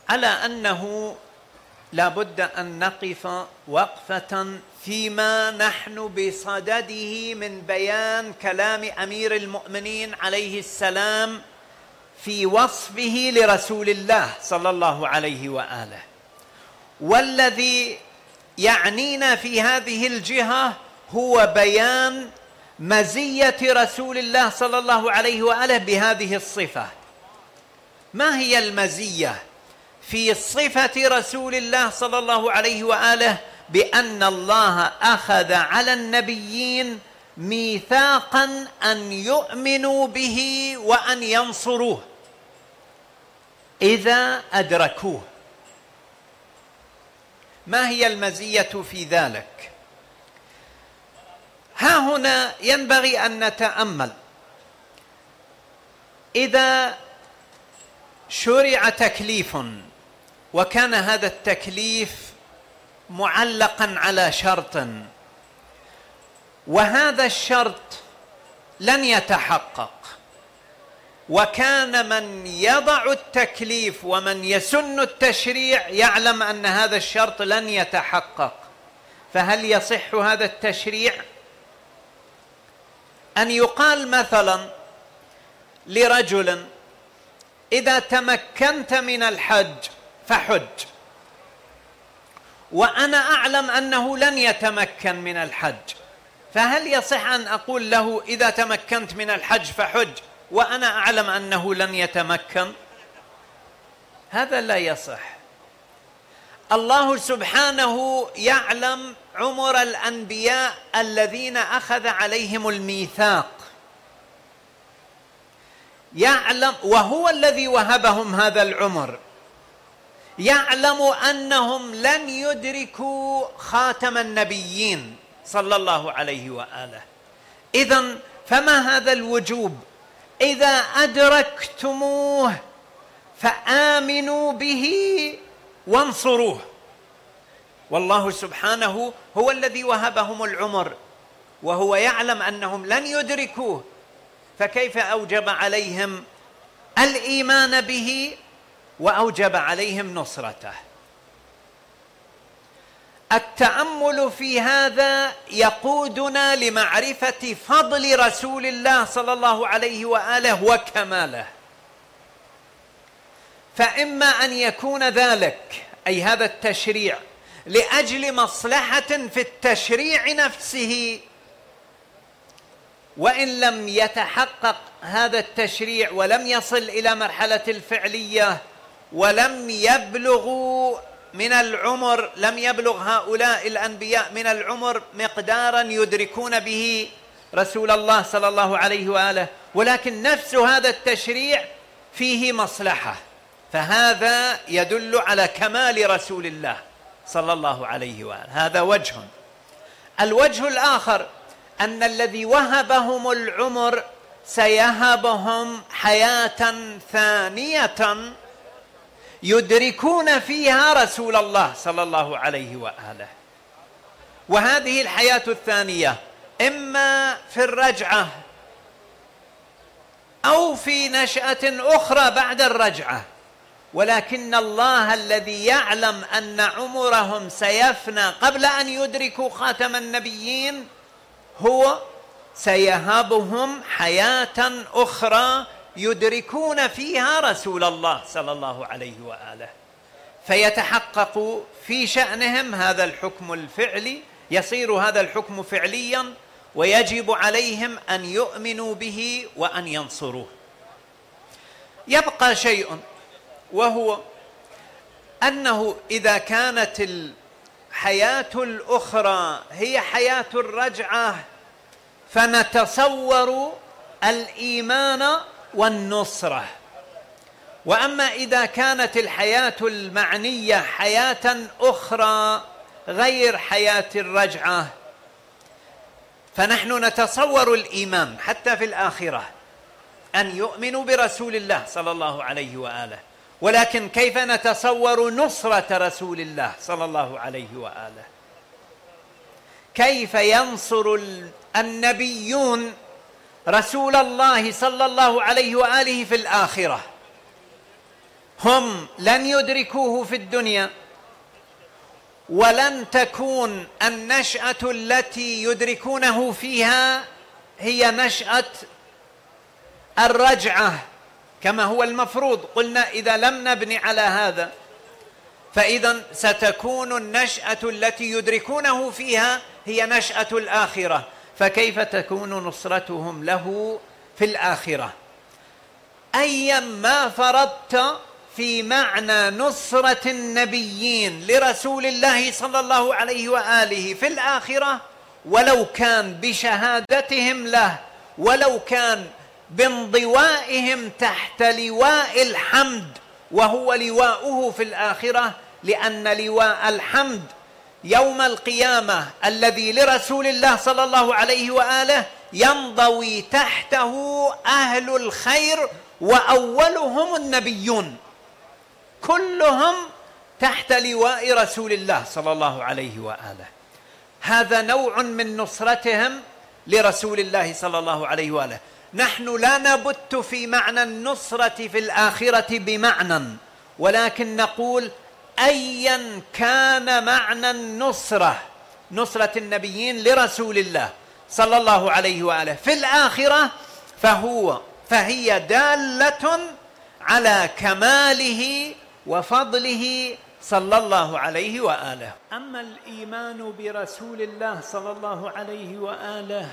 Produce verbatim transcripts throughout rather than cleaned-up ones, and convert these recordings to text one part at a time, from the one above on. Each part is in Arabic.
على أنه لا بد أن نقف وقفة فيما نحن بصدده من بيان كلام أمير المؤمنين عليه السلام في وصفه لرسول الله صلى الله عليه وآله. والذي يعنينا في هذه الجهة هو بيان مزية رسول الله صلى الله عليه وآله بهذه الصفة. ما هي المزية في صفة رسول الله صلى الله عليه وآله؟ بأن الله أخذ على النبيين ميثاقا أن يؤمنوا به وأن ينصروه إذا أدركوه. ما هي المزية في ذلك؟ ها هنا ينبغي أن نتأمل. إذا شرع تكليف وكان هذا التكليف معلقا على شرط، وهذا الشرط لن يتحقق، وكان من يضع التكليف ومن يسن التشريع يعلم أن هذا الشرط لن يتحقق، فهل يصح هذا التشريع؟ أن يقال مثلا لرجل: إذا تمكنت من الحج فحج، وأنا أعلم أنه لن يتمكن من الحج، فهل يصح أن أقول له: إذا تمكنت من الحج فحج، وأنا أعلم أنه لن يتمكن؟ هذا لا يصح. الله سبحانه يعلم عمر الأنبياء الذين أخذ عليهم الميثاق، يعلم، وهو الذي وهبهم هذا العمر، يعلم أنهم لن يدركوا خاتم النبيين صلى الله عليه وآله. إذن فما هذا الوجوب؟ إذا أدركتموه فآمنوا به وانصروه. والله سبحانه هو الذي وهبهم العمر، وهو يعلم أنهم لن يدركوه، فكيف أوجب عليهم الإيمان به وأوجب عليهم نصرته؟ التأمل في هذا يقودنا لمعرفة فضل رسول الله صلى الله عليه وآله وكماله. فإما أن يكون ذلك، أي هذا التشريع، لأجل مصلحة في التشريع نفسه، وإن لم يتحقق هذا التشريع ولم يصل إلى مرحلة الفعلية ولم يبلغوا من العمر، لم يبلغ هؤلاء الأنبياء من العمر مقدارا يدركون به رسول الله صلى الله عليه وآله، ولكن نفس هذا التشريع فيه مصلحة، فهذا يدل على كمال رسول الله صلى الله عليه وآله. هذا وجه. الوجه الآخر أن الذي وهبهم العمر سيهبهم حياة ثانية يدركون فيها رسول الله صلى الله عليه وآله. وهذه الحياة الثانية إما في الرجعة أو في نشأة أخرى بعد الرجعة، ولكن الله الذي يعلم أن عمرهم سيفنى قبل أن يدركوا خاتم النبيين هو سيهبهم حياة أخرى يدركون فيها رسول الله صلى الله عليه وآله، فيتحقق في شأنهم هذا الحكم الفعلي، يصير هذا الحكم فعليا، ويجب عليهم أن يؤمنوا به وأن ينصروه. يبقى شيء، وهو أنه إذا كانت الحياة الأخرى هي حياة الرجعة فنتصور الإيمان والنصرة، وأما إذا كانت الحياة المعنية حياة أخرى غير حياة الرجعة فنحن نتصور الإيمان حتى في الآخرة، أن يؤمنوا برسول الله صلى الله عليه وآله، ولكن كيف نتصور نصرة رسول الله صلى الله عليه وآله؟ كيف ينصر النبيون رسول الله صلى الله عليه وآله في الآخرة؟ هم لن يدركوه في الدنيا، ولن تكون النشأة التي يدركونه فيها هي نشأة الرجعة كما هو المفروض. قلنا إذا لم نبني على هذا فإذا ستكون النشأة التي يدركونه فيها هي نشأة الآخرة، فكيف تكون نصرتهم له في الآخرة؟ أيا ما فرضت في معنى نصرة النبيين لرسول الله صلى الله عليه وآله في الآخرة، ولو كان بشهادتهم له، ولو كان بانضوائهم تحت لواء الحمد وهو لواؤه في الآخرة، لأن لواء الحمد يوم القيامة الذي لرسول الله صلى الله عليه وآله ينضوي تحته أهل الخير، وأولهم النبيون، كلهم تحت لواء رسول الله صلى الله عليه وآله. هذا نوع من نصرتهم لرسول الله صلى الله عليه وآله. نحن لا نبت في معنى النصرة في الآخرة بمعنى، ولكن نقول أيا كان معنى النصرة، نصرة النبيين لرسول الله صلى الله عليه وآله في الآخرة، فهو فهي دالة على كماله وفضله صلى الله عليه وآله. أما الإيمان برسول الله صلى الله عليه وآله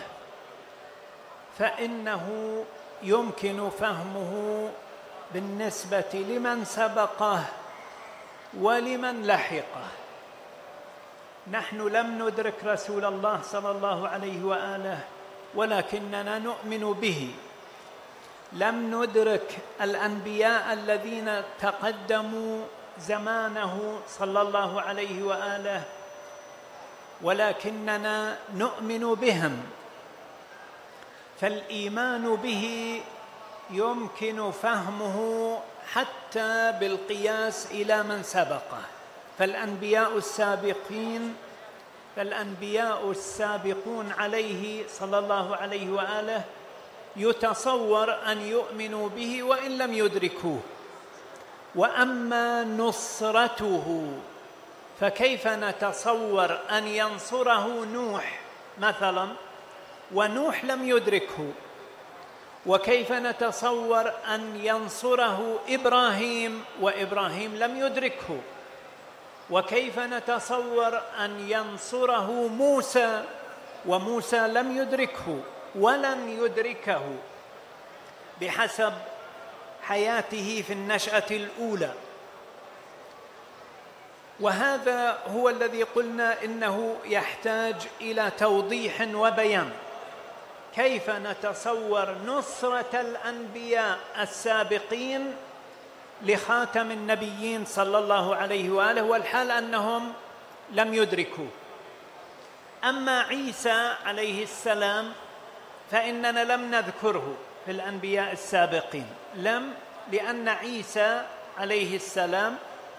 فإنه يمكن فهمه بالنسبة لمن سبقه ولمن لحقه. نحن لم ندرك رسول الله صلى الله عليه وآله ولكننا نؤمن به، لم ندرك الأنبياء الذين تقدموا زمانه صلى الله عليه وآله ولكننا نؤمن بهم، فالإيمان به يمكن فهمه حتى بالقياس إلى من سبقه. فالأنبياء السابقين فالأنبياء السابقون عليه صلى الله عليه وآله يتصور أن يؤمنوا به وإن لم يدركوه. وأما نصرته فكيف نتصور أن ينصره نوح مثلا ونوح لم يدركه، وكيف نتصور أن ينصره إبراهيم وإبراهيم لم يدركه، وكيف نتصور أن ينصره موسى وموسى لم يدركه ولن يدركه بحسب حياته في النشأة الأولى. وهذا هو الذي قلنا إنه يحتاج إلى توضيح وبيان. كيف نتصور نصرة الأنبياء السابقين لخاتم النبيين صلى الله عليه وآله والحال أنهم لم يدركوا؟ أما عيسى عليه السلام فإننا لم نذكره في الأنبياء السابقين، لم لأن عيسى عليه السلام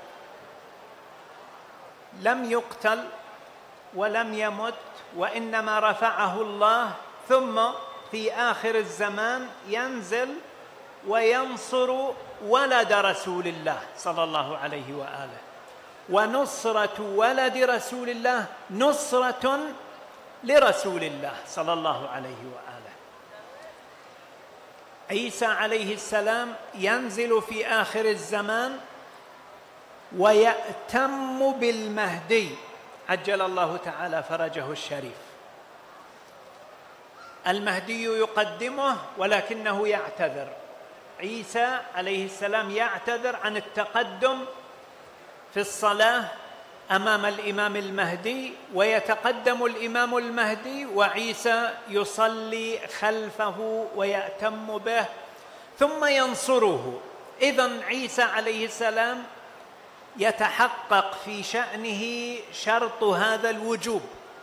لم يقتل ولم يمت، وإنما رفعه الله، ثم في آخر الزمان ينزل وينصر ولد رسول الله صلى الله عليه وآله. ونصرة ولد رسول الله نصرة لرسول الله صلى الله عليه وآله. عيسى عليه السلام ينزل في آخر الزمان ويأتم بالمهدي عجل الله تعالى فرجه الشريف. المهدي يقدمه ولكنه يعتذر، عيسى عليه السلام يعتذر عن التقدم في الصلاة أمام الإمام المهدي، ويتقدم الإمام المهدي وعيسى يصلي خلفه ويأتم به ثم ينصره. إذن عيسى عليه السلام يتحقق في شأنه شرط هذا الوجوب،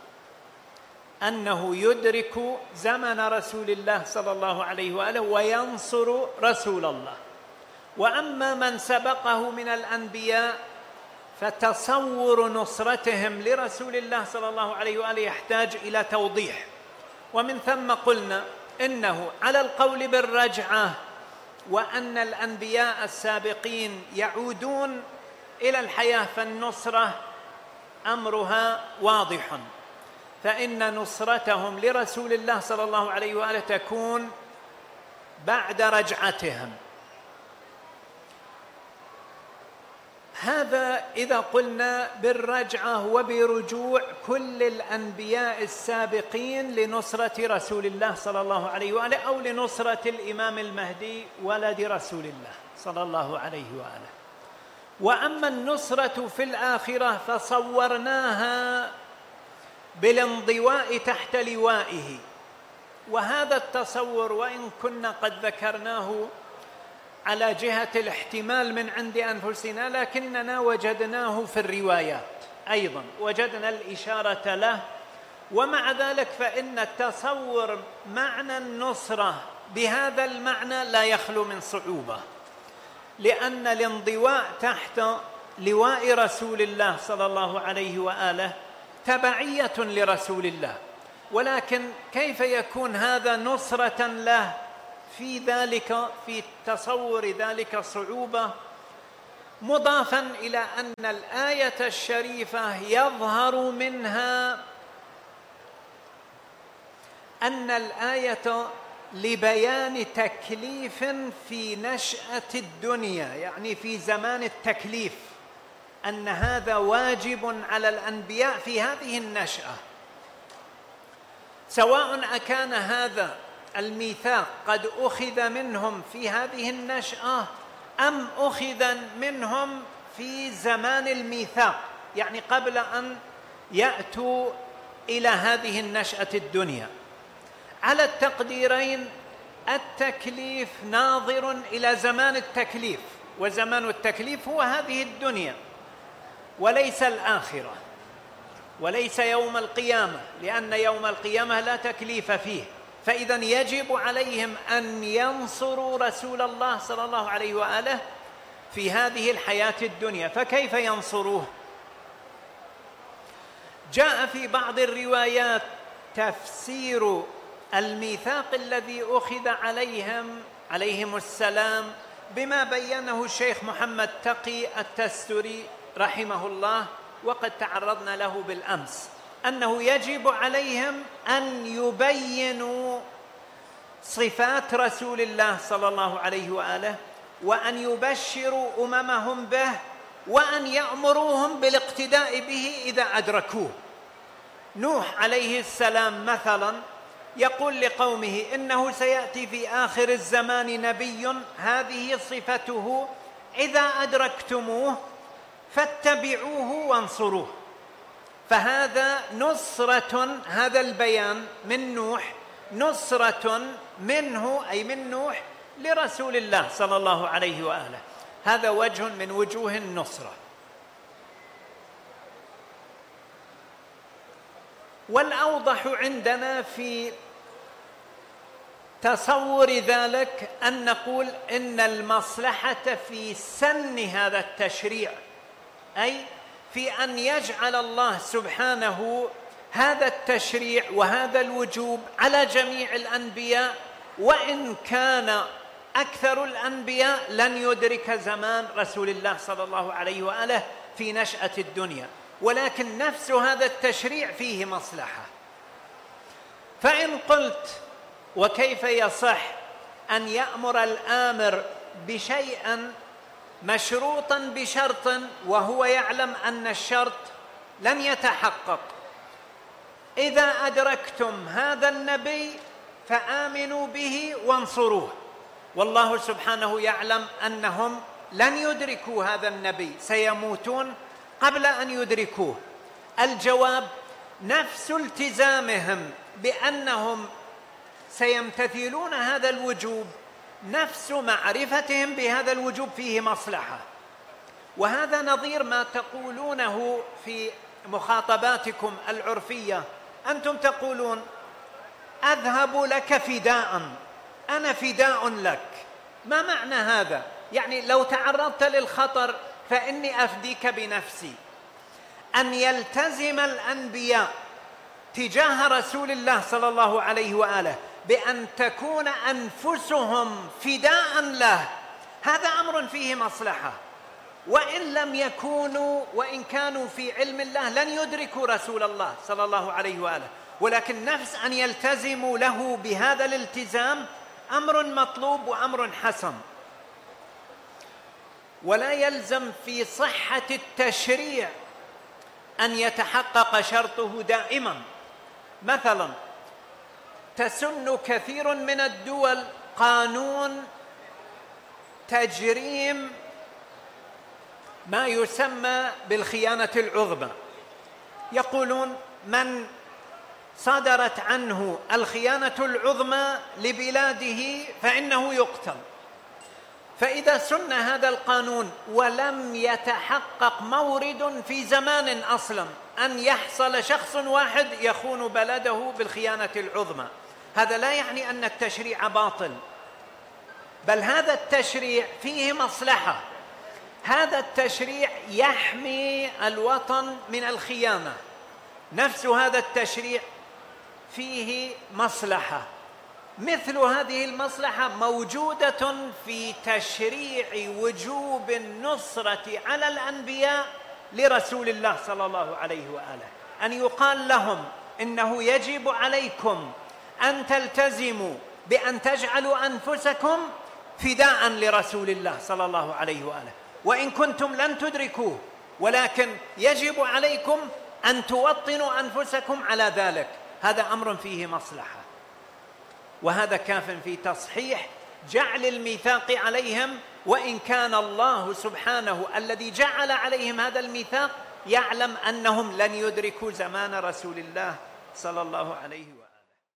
أنه يدرك زمن رسول الله صلى الله عليه وآله وينصر رسول الله. وأما من سبقه من الأنبياء فتصور نصرتهم لرسول الله صلى الله عليه وآله يحتاج إلى توضيح. ومن ثم قلنا إنه على القول بالرجعة وأن الأنبياء السابقين يعودون إلى الحياة، فالنصرة أمرها واضح، فإن نصرتهم لرسول الله صلى الله عليه وآله تكون بعد رجعتهم. هذا إذا قلنا بالرجعة وبرجوع كل الأنبياء السابقين لنصرة رسول الله صلى الله عليه وآله، أو لنصرة الإمام المهدي ولد رسول الله صلى الله عليه وآله. وأما النصرة في الآخرة فصورناها بالانضواء تحت لوائه، وهذا التصور وإن كنا قد ذكرناه على جهة الاحتمال من عند أنفسنا، لكننا وجدناه في الروايات أيضا، وجدنا الإشارة له. ومع ذلك فإن التصور معنى النصرة بهذا المعنى لا يخلو من صعوبة، لأن الانضواء تحت لواء رسول الله صلى الله عليه وآله تبعية لرسول الله، ولكن كيف يكون هذا نصرة له؟ في ذلك في تصور ذلك صعوبة، مضافا إلى أن الآية الشريفة يظهر منها أن الآية لبيان تكليف في نشأة الدنيا، يعني في زمان التكليف، أن هذا واجب على الأنبياء في هذه النشأة، سواء أكان هذا الميثاق قد أخذ منهم في هذه النشأة أم أخذ منهم في زمان الميثاق، يعني قبل أن يأتوا إلى هذه النشأة الدنيا. على التقديرين التكليف ناظر إلى زمان التكليف، وزمان التكليف هو هذه الدنيا وليس الآخرة، وليس يوم القيامة، لأن يوم القيامة لا تكليف فيه. فإذا يجب عليهم أن ينصروا رسول الله صلى الله عليه وآله في هذه الحياة الدنيا، فكيف ينصروه؟ جاء في بعض الروايات تفسير الميثاق الذي أخذ عليهم عليهم السلام بما بينه الشيخ محمد تقي التستري رحمه الله، وقد تعرضنا له بالأمس، أنه يجب عليهم أن يبينوا صفات رسول الله صلى الله عليه وآله، وأن يبشروا أممهم به، وأن يأمروهم بالاقتداء به إذا أدركوه. نوح عليه السلام مثلا يقول لقومه إنه سيأتي في آخر الزمان نبي هذه صفته، إذا أدركتموه فاتبعوه وانصروه. فهذا نصرة، هذا البيان من نوح نصرة منه أي من نوح لرسول الله صلى الله عليه وآله، هذا وجه من وجوه النصرة. والأوضح عندنا في تصور ذلك أن نقول إن المصلحة في سن هذا التشريع، أي في أن يجعل الله سبحانه هذا التشريع وهذا الوجوب على جميع الأنبياء، وإن كان أكثر الأنبياء لن يدرك زمان رسول الله صلى الله عليه وآله في نشأة الدنيا، ولكن نفس هذا التشريع فيه مصلحة. فإن قلت وكيف يصح أن يأمر الآمر بشيء مشروطا بشرط وهو يعلم أن الشرط لن يتحقق؟ إذا أدركتم هذا النبي فآمنوا به وانصروه، والله سبحانه يعلم أنهم لن يدركوا هذا النبي، سيموتون قبل أن يدركوه. الجواب نفس التزامهم بأنهم سيمتثلون هذا الوجوب، نفس معرفتهم بهذا الوجوب فيه مصلحة. وهذا نظير ما تقولونه في مخاطباتكم العرفية، أنتم تقولون أذهب لك فداء، أنا فداء لك. ما معنى هذا؟ يعني لو تعرضت للخطر فإني أفديك بنفسي. أن يلتزم الأنبياء تجاه رسول الله صلى الله عليه وآله بأن تكون أنفسهم فداء له، هذا أمر فيه مصلحة. وإن لم يكونوا وإن كانوا في علم الله لن يدركوا رسول الله صلى الله عليه وآله، ولكن نفس أن يلتزموا له بهذا الالتزام أمر مطلوب وأمر حسن. ولا يلزم في صحة التشريع أن يتحقق شرطه دائما. مثلا تسن كثير من الدول قانون تجريم ما يسمى بالخيانة العظمى، يقولون من صدرت عنه الخيانة العظمى لبلاده فإنه يقتل. فإذا سن هذا القانون ولم يتحقق مورد في زمان أصلا أن يحصل شخص واحد يخون بلده بالخيانة العظمى، هذا لا يعني أن التشريع باطل، بل هذا التشريع فيه مصلحة. هذا التشريع يحمي الوطن من الخيانة، نفس هذا التشريع فيه مصلحة. مثل هذه المصلحة موجودة في تشريع وجوب النصرة على الأنبياء لرسول الله صلى الله عليه وآله، أن يقال لهم إنه يجب عليكم أن تلتزموا بأن تجعلوا أنفسكم فداء لرسول الله صلى الله عليه وآله، وإن كنتم لن تدركوه، ولكن يجب عليكم أن توطنوا أنفسكم على ذلك. هذا أمر فيه مصلحة، وهذا كاف في تصحيح جعل الميثاق عليهم، وإن كان الله سبحانه الذي جعل عليهم هذا الميثاق يعلم أنهم لن يدركوا زمان رسول الله صلى الله عليه وآله.